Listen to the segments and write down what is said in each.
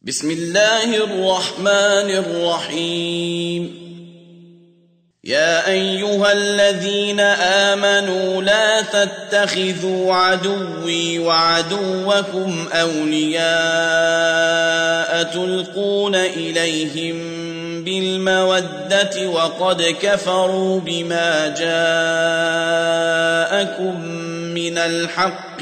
بسم الله الرحمن الرحيم. يا أيها الذين آمنوا لا تتخذوا عدوي وعدوكم أولياء تلقون إليهم بالمودة وقد كفروا بما جاءكم من الحق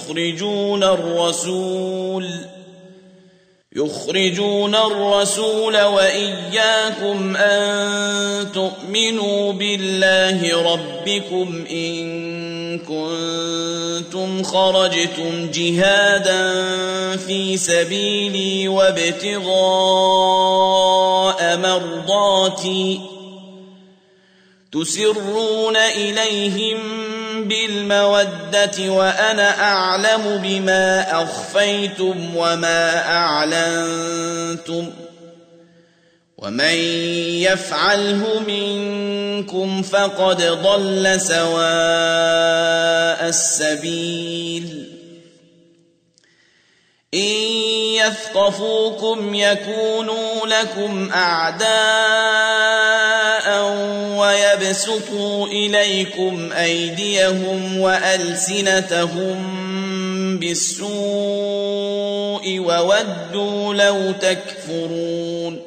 يخرجون الرسول وإياكم أن تؤمنوا بالله ربكم إن كنتم خرجتم جهادا في سبيلي وابتغاء مرضاتي تسرون إليهم بالمودة وأنا أعلم بما أخفيتم وما أعلنتم ومن يفعله منكم فقد ضل سواء السبيل. إن يثقفوكم يكونوا لكم أعداء ويبسطوا إليكم أيديهم وألسنتهم بالسوء وودوا لو تكفرون.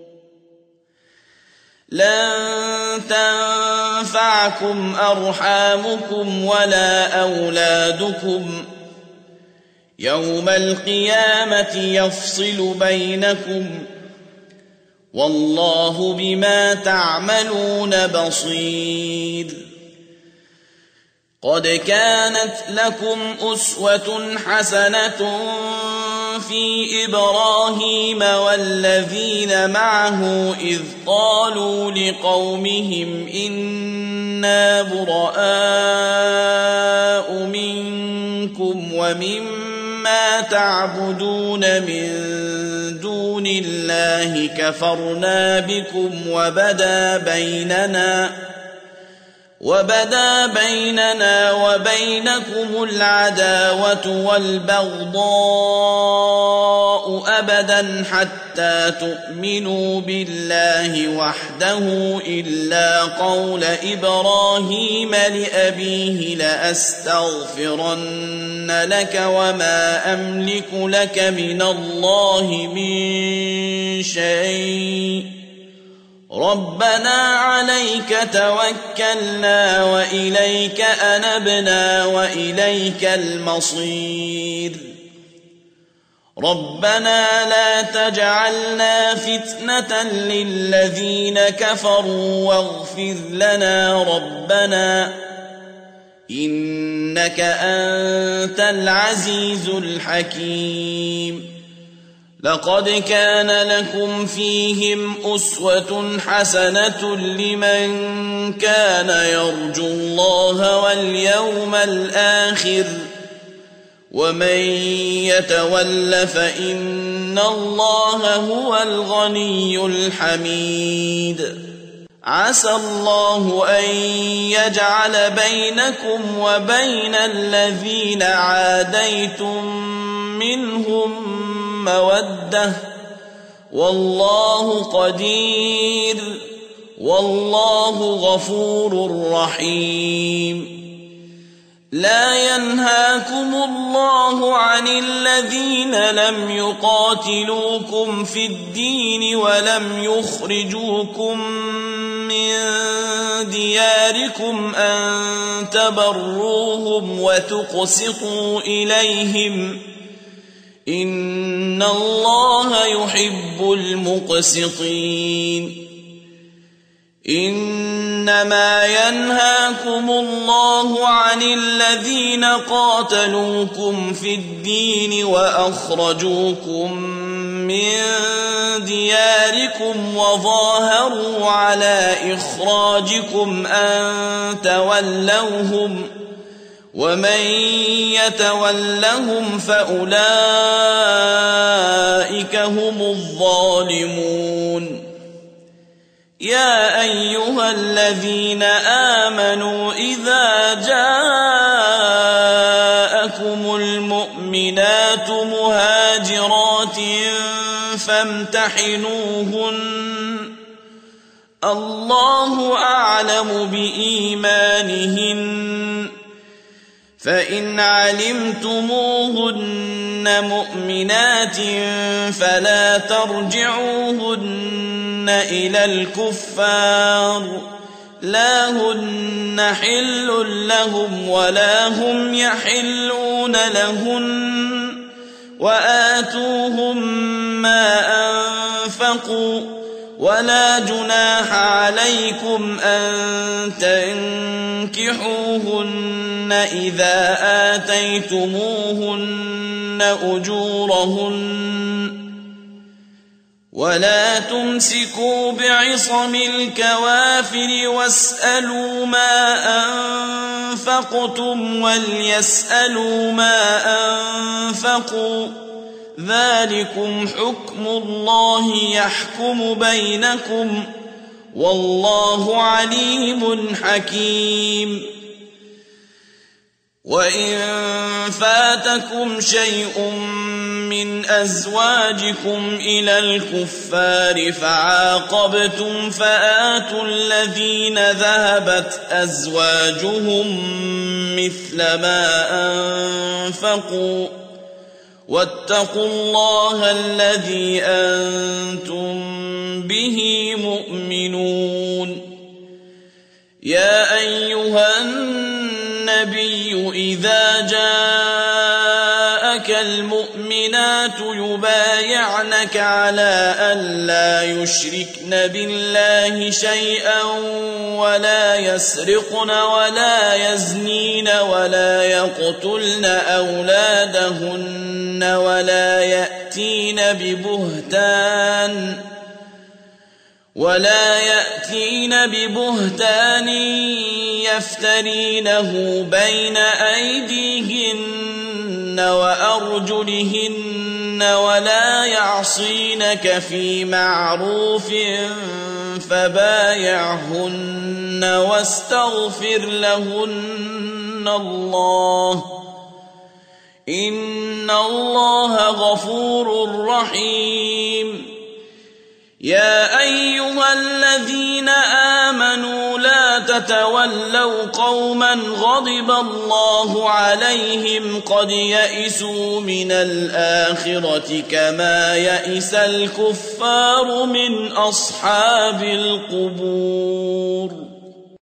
لن تنفعكم أرحامكم ولا أولادكم يوم القيامة يفصل بينكم والله بما تعملون بصير. قد كانت لكم أسوة حسنة في إبراهيم والذين معه إذ قالوا لقومهم إنا براء منكم ومما تعبدون من دون الله كفرنا بكم وبدا بيننا وبينكم العداوة والبغضاء أبدا حتى تؤمنوا بالله وحده إلا قول إبراهيم لأبيه لأستغفرن لك وما أملك لك من الله من شيء ربنا عليك توكلنا وإليك أنبنا وإليك المصير. ربنا لا تجعلنا فتنة للذين كفروا واغفر لنا ربنا إنك أنت العزيز الحكيم. لقد كان لكم فيهم أسوة حسنة لمن كان يرجو الله واليوم الآخر ومن يتول فإن الله هو الغني الحميد. عسى الله أن يجعل بينكم وبين الذين عاديتم منهم مودة والله قدير والله غفور رحيم. لا ينهاكم الله عن الذين لم يقاتلوكم في الدين ولم يخرجوكم من دياركم أن تبروهم وتقسطوا إليهم إن الله يحب المقسطين. إنما ينهاكم الله عن الذين قاتلوكم في الدين وأخرجوكم من دياركم وظاهروا على إخراجكم أن تولوهم ومن يتولهم فأولئك هم الظالمون. يا أيها الذين آمنوا إذا جاءكم المؤمنات مهاجرات فامتحنوهن الله أعلم بإيمانهن فإن علمتموهن مؤمنات فلا ترجعوهن إلى الكفار لا هن حل لهم ولا هم يحلون لهن وآتوهم ما أنفقوا ولا جناح عليكم أن تنكحوهن إذا آتيتموهن أجورهن ولا تمسكوا بعصم الكوافر واسألوا ما أنفقتم وليسألوا ما أنفقوا ذلكم حكم الله يحكم بينكم والله عليم حكيم وإن فاتكم شيء من أزواجكم إلى الكفار فعاقبتم فآتوا الذين ذهبت أزواجهم مثل ما أنفقوا واتقوا الله الذي أنتم به مؤمنون يا أيها النبي إذا جاءك المؤمنات يبايعنك على أن لا يشركن بالله شيئا ولا يسرقن ولا يزنين ولا يقتلن أولادهن ولا يأتين ببهتان يفترينه بين أيديهن وأرجلهن ولا يعصينك في معروف فبايعهن واستغفر لهن الله إن الله غفور رحيم يا أيها الذين آمنوا لا تتولوا قوما غضب الله عليهم قد يئسوا من الآخرة كما يئس الكفار من أصحاب القبور